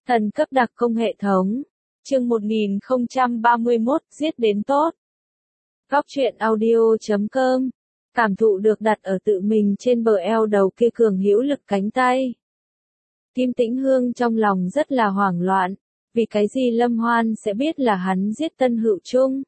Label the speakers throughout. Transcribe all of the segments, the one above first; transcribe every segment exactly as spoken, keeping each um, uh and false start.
Speaker 1: Thần cấp đặc công hệ thống. Chương một nghìn không trăm ba mươi mốt, giết đến tốt. Góc truyện audio chấm com. Cảm thụ được đặt ở tự mình trên bờ eo đầu kia cường hữu lực cánh tay. Kim Tĩnh Hương trong lòng rất là hoảng loạn, vì cái gì Lâm Hoan sẽ biết là hắn giết Tân Hữu Trung.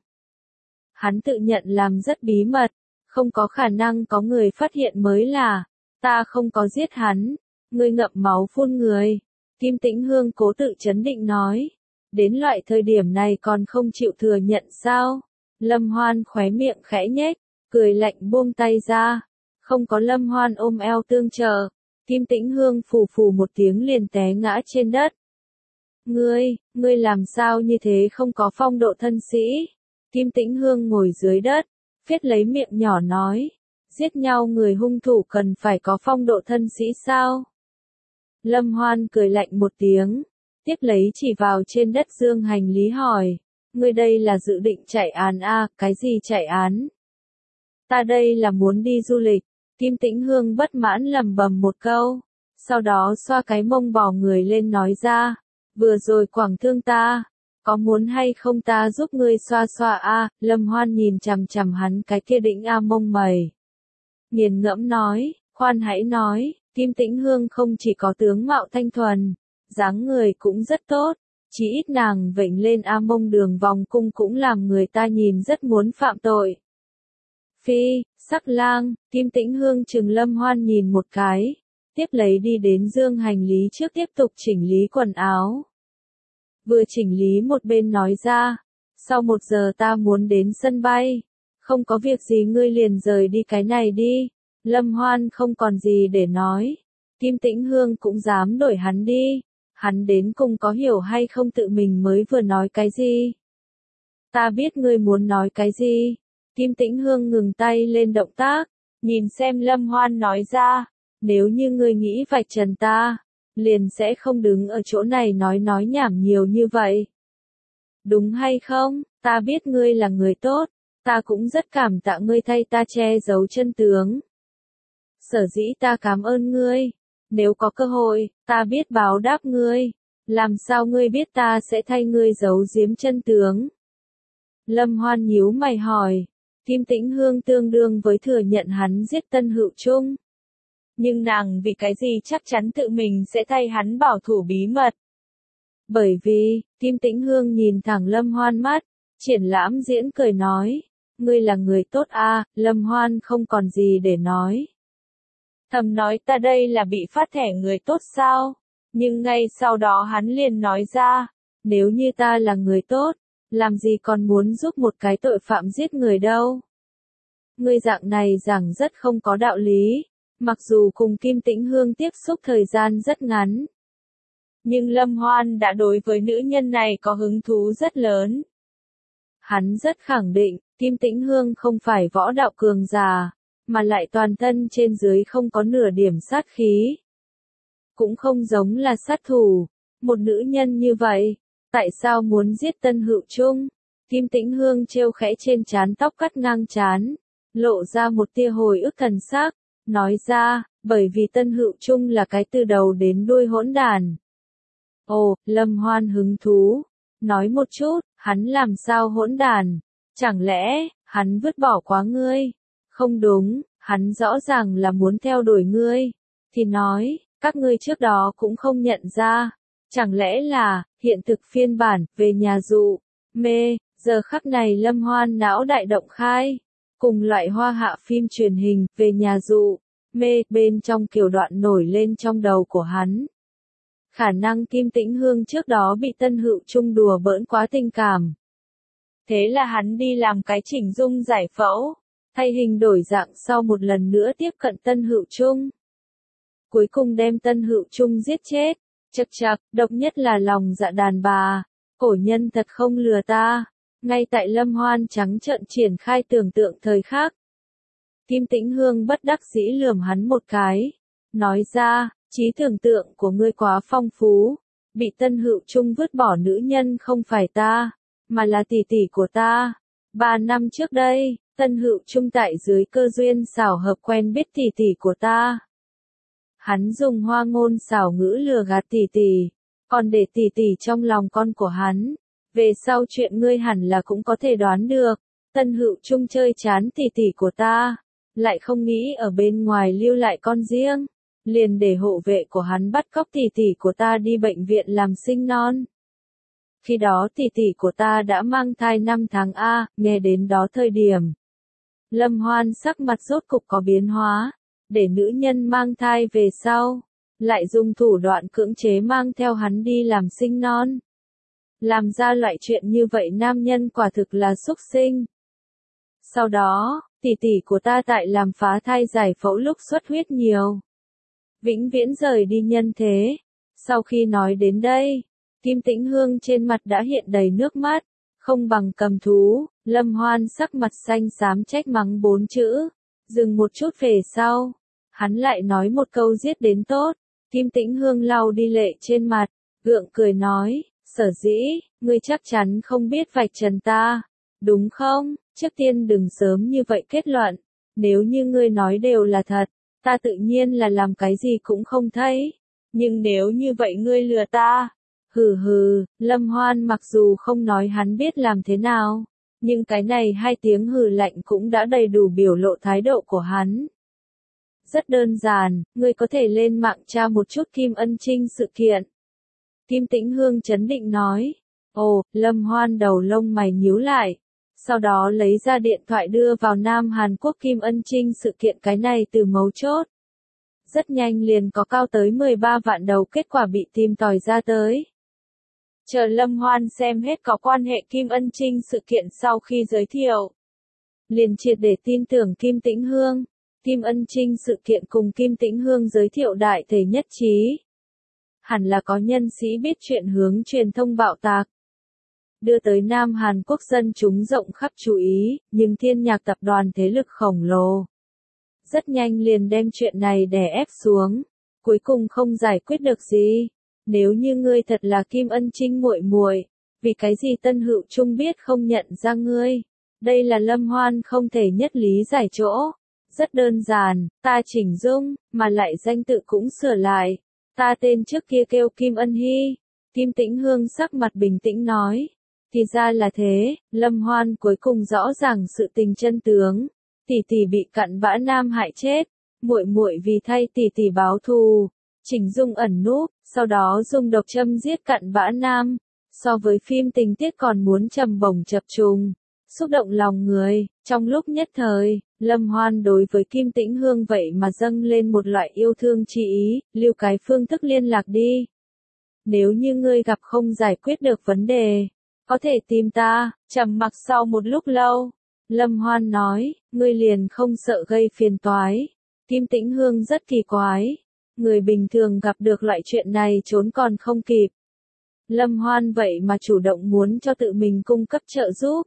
Speaker 1: Hắn tự nhận làm rất bí mật, không có khả năng có người phát hiện mới là, ta không có giết hắn, ngươi ngậm máu phun người. Kim Tĩnh Hương cố tự chấn định nói, đến loại thời điểm này còn không chịu thừa nhận sao? Lâm Hoan khóe miệng khẽ nhếch, cười lạnh buông tay ra, không có Lâm Hoan ôm eo tương trợ, Kim Tĩnh Hương phù phù một tiếng liền té ngã trên đất. Ngươi, ngươi làm sao như thế không có phong độ thân sĩ? Kim Tĩnh Hương ngồi dưới đất, viết lấy miệng nhỏ nói, giết nhau người hung thủ cần phải có phong độ thân sĩ sao? Lâm Hoan cười lạnh một tiếng, tiếp lấy chỉ vào trên đất dương hành lý hỏi, ngươi đây là dự định chạy án à, cái gì chạy án? Ta đây là muốn đi du lịch. Kim Tĩnh Hương bất mãn lầm bầm một câu, sau đó xoa cái mông bò người lên nói ra, vừa rồi quảng thương ta, có muốn hay không ta giúp ngươi xoa xoa a? À? Lâm Hoan nhìn chằm chằm hắn cái kia đĩnh a mông mày. Nghiền ngẫm nói, khoan hãy nói, Kim Tĩnh Hương không chỉ có tướng mạo thanh thuần, dáng người cũng rất tốt, chỉ ít nàng vểnh lên a mông đường vòng cung cũng làm người ta nhìn rất muốn phạm tội. Phi, sắc lang, Kim Tĩnh Hương chừng Lâm Hoan nhìn một cái, tiếp lấy đi đến dương hành lý trước tiếp tục chỉnh lý quần áo. Vừa chỉnh lý một bên nói ra, sau một giờ ta muốn đến sân bay, không có việc gì ngươi liền rời đi cái này đi. Lâm Hoan không còn gì để nói, Kim Tĩnh Hương cũng dám đổi hắn đi, hắn đến cùng có hiểu hay không tự mình mới vừa nói cái gì. Ta biết ngươi muốn nói cái gì. Kim Tĩnh Hương ngừng tay lên động tác, nhìn xem Lâm Hoan nói ra, nếu như ngươi nghĩ vạch trần ta, liền sẽ không đứng ở chỗ này nói nói nhảm nhiều như vậy. Đúng hay không, ta biết ngươi là người tốt, ta cũng rất cảm tạ ngươi thay ta che giấu chân tướng. Sở dĩ ta cảm ơn ngươi, nếu có cơ hội, ta biết báo đáp ngươi, làm sao ngươi biết ta sẽ thay ngươi giấu giếm chân tướng? Lâm Hoan nhíu mày hỏi. Kim Tĩnh Hương tương đương với thừa nhận hắn giết Tân Hữu Trung. Nhưng nàng vì cái gì chắc chắn tự mình sẽ thay hắn bảo thủ bí mật. Bởi vì, Kim Tĩnh Hương nhìn thẳng Lâm Hoan mắt, triển lãm diễn cười nói, ngươi là người tốt a. Lâm Hoan không còn gì để nói. Thầm nói ta đây là bị phát thẻ người tốt sao? Nhưng ngay sau đó hắn liền nói ra, nếu như ta là người tốt, làm gì còn muốn giúp một cái tội phạm giết người đâu. Ngươi dạng này giảng rất không có đạo lý, mặc dù cùng Kim Tĩnh Hương tiếp xúc thời gian rất ngắn. Nhưng Lâm Hoan đã đối với nữ nhân này có hứng thú rất lớn. Hắn rất khẳng định, Kim Tĩnh Hương không phải võ đạo cường giả, mà lại toàn thân trên dưới không có nửa điểm sát khí. Cũng không giống là sát thủ, một nữ nhân như vậy. Tại sao muốn giết Tân Hữu Trung? Kim Tĩnh Hương treo khẽ trên trán tóc cắt ngang trán, lộ ra một tia hồi ức thần sắc, nói ra, bởi vì Tân Hữu Trung là cái từ đầu đến đuôi hỗn đàn. Ồ, Lâm Hoan hứng thú, nói một chút, hắn làm sao hỗn đàn? Chẳng lẽ, hắn vứt bỏ quá ngươi? Không đúng, hắn rõ ràng là muốn theo đuổi ngươi. Thì nói, các ngươi trước đó cũng không nhận ra. Chẳng lẽ là, hiện thực phiên bản, về nhà dụ, mê, giờ khắc này Lâm Hoan não đại động khai, cùng loại hoa hạ phim truyền hình, về nhà dụ, mê, bên trong kiểu đoạn nổi lên trong đầu của hắn. Khả năng Kim Tĩnh Hương trước đó bị Tân Hữu Trung đùa bỡn quá tình cảm. Thế là hắn đi làm cái chỉnh dung giải phẫu, thay hình đổi dạng sau một lần nữa tiếp cận Tân Hữu Trung. Cuối cùng đem Tân Hữu Trung giết chết. Chậc chậc, độc nhất là lòng dạ đàn bà, cổ nhân thật không lừa ta. Ngay tại Lâm Hoan trắng trợn triển khai tưởng tượng thời khắc. Kim Tĩnh Hương bất đắc dĩ lườm hắn một cái, nói ra, trí tưởng tượng của ngươi quá phong phú, bị Tân Hữu Trung vứt bỏ nữ nhân không phải ta, mà là tỷ tỷ của ta. Ba năm trước đây, Tân Hữu Trung tại dưới cơ duyên xảo hợp quen biết tỷ tỷ của ta. Hắn dùng hoa ngôn xảo ngữ lừa gạt tỷ tỷ, còn để tỉ tỉ trong lòng con của hắn. Về sau chuyện ngươi hẳn là cũng có thể đoán được, Tân Hữu Trung chơi chán tỉ tỉ của ta, lại không nghĩ ở bên ngoài lưu lại con riêng, liền để hộ vệ của hắn bắt cóc tỉ tỉ của ta đi bệnh viện làm sinh non. Khi đó tỉ tỉ của ta đã mang thai năm tháng A, nghe đến đó thời điểm. Lâm Hoan sắc mặt rốt cục có biến hóa, để nữ nhân mang thai về sau, lại dùng thủ đoạn cưỡng chế mang theo hắn đi làm sinh non. Làm ra loại chuyện như vậy nam nhân quả thực là súc sinh. Sau đó, tỷ tỷ của ta tại làm phá thai giải phẫu lúc xuất huyết nhiều. Vĩnh viễn rời đi nhân thế. Sau khi nói đến đây, Kim Tĩnh Hương trên mặt đã hiện đầy nước mắt, không bằng cầm thú, Lâm Hoan sắc mặt xanh xám trách mắng bốn chữ, dừng một chút về sau, hắn lại nói một câu giết đến tốt, Kim Tĩnh Hương lau đi lệ trên mặt, gượng cười nói, sở dĩ, ngươi chắc chắn không biết vạch trần ta, đúng không, trước tiên đừng sớm như vậy kết luận, nếu như ngươi nói đều là thật, ta tự nhiên là làm cái gì cũng không thấy, nhưng nếu như vậy ngươi lừa ta, hừ hừ, Lâm Hoan mặc dù không nói hắn biết làm thế nào, nhưng cái này hai tiếng hừ lạnh cũng đã đầy đủ biểu lộ thái độ của hắn. Rất đơn giản, ngươi có thể lên mạng tra một chút Kim Ân Trinh sự kiện. Kim Tĩnh Hương chấn định nói. Ồ, Lâm Hoan đầu lông mày nhíu lại. Sau đó lấy ra điện thoại đưa vào Nam Hàn Quốc Kim Ân Trinh sự kiện cái này từ mấu chốt. Rất nhanh liền có cao tới mười ba vạn đầu kết quả bị tìm tòi ra tới. Chờ Lâm Hoan xem hết có quan hệ Kim Ân Trinh sự kiện sau khi giới thiệu. Liền triệt để tin tưởng Kim Tĩnh Hương. Kim Ân Trinh sự kiện cùng Kim Tĩnh Hương giới thiệu đại thể nhất trí. Hẳn là có nhân sĩ biết chuyện hướng truyền thông bạo tạc. Đưa tới Nam Hàn Quốc dân chúng rộng khắp chú ý, nhưng Thiên Nhạc tập đoàn thế lực khổng lồ. Rất nhanh liền đem chuyện này đè ép xuống, cuối cùng không giải quyết được gì. Nếu như ngươi thật là Kim Ân Trinh muội muội, vì cái gì Tân Hữu Trung biết không nhận ra ngươi? Đây là Lâm Hoan không thể nhất lý giải chỗ. Rất đơn giản, ta chỉnh dung, mà lại danh tự cũng sửa lại. Ta tên trước kia kêu Kim Ân Hy. Kim Tĩnh Hương sắc mặt bình tĩnh nói. Thì ra là thế, Lâm Hoan cuối cùng rõ ràng sự tình chân tướng. Tỷ tỷ bị cặn bã nam hại chết, muội muội vì thay tỷ tỷ báo thù, chỉnh dung ẩn núp, sau đó dùng độc châm giết cặn bã nam. So với phim tình tiết còn muốn trầm bổng chập trùng, xúc động lòng người, trong lúc nhất thời, Lâm Hoan đối với Kim Tĩnh Hương vậy mà dâng lên một loại yêu thương chi ý, lưu cái phương thức liên lạc đi. Nếu như ngươi gặp không giải quyết được vấn đề, có thể tìm ta. Trầm mặc sau một lúc lâu, Lâm Hoan nói, ngươi liền không sợ gây phiền toái. Kim Tĩnh Hương rất kỳ quái, người bình thường gặp được loại chuyện này trốn còn không kịp. Lâm Hoan vậy mà chủ động muốn cho tự mình cung cấp trợ giúp.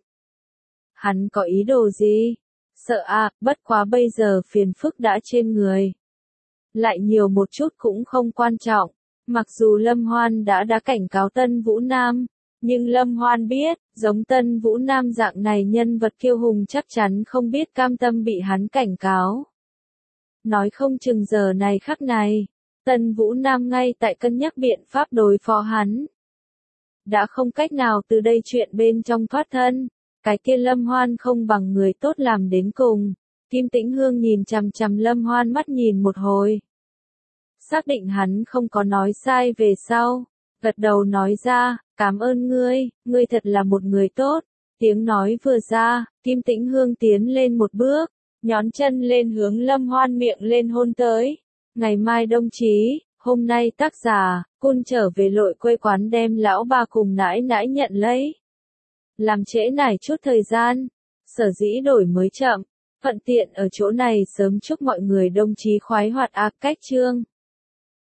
Speaker 1: Hắn có ý đồ gì? Sợ à, bất quá bây giờ phiền phức đã trên người. Lại nhiều một chút cũng không quan trọng. Mặc dù Lâm Hoan đã đã cảnh cáo Tân Vũ Nam, nhưng Lâm Hoan biết, giống Tân Vũ Nam dạng này nhân vật kiêu hùng chắc chắn không biết cam tâm bị hắn cảnh cáo. Nói không chừng giờ này khắc này, Tân Vũ Nam ngay tại cân nhắc biện pháp đối phó hắn. Đã không cách nào từ đây chuyện bên trong thoát thân. Cái kia Lâm Hoan không bằng người tốt làm đến cùng. Kim Tĩnh Hương nhìn chằm chằm Lâm Hoan mắt nhìn một hồi. Xác định hắn không có nói sai về sau. Gật đầu nói ra, cảm ơn ngươi, ngươi thật là một người tốt. Tiếng nói vừa ra, Kim Tĩnh Hương tiến lên một bước, nhón chân lên hướng Lâm Hoan miệng lên hôn tới. Ngày mai đồng chí, hôm nay tác giả, Cun trở về lội quê quán đem lão bà cùng nãi nãi nhận lấy. Làm trễ nải chút thời gian, sở dĩ đổi mới chậm, thuận tiện ở chỗ này sớm chúc mọi người đồng chí khoái hoạt ác cách chương.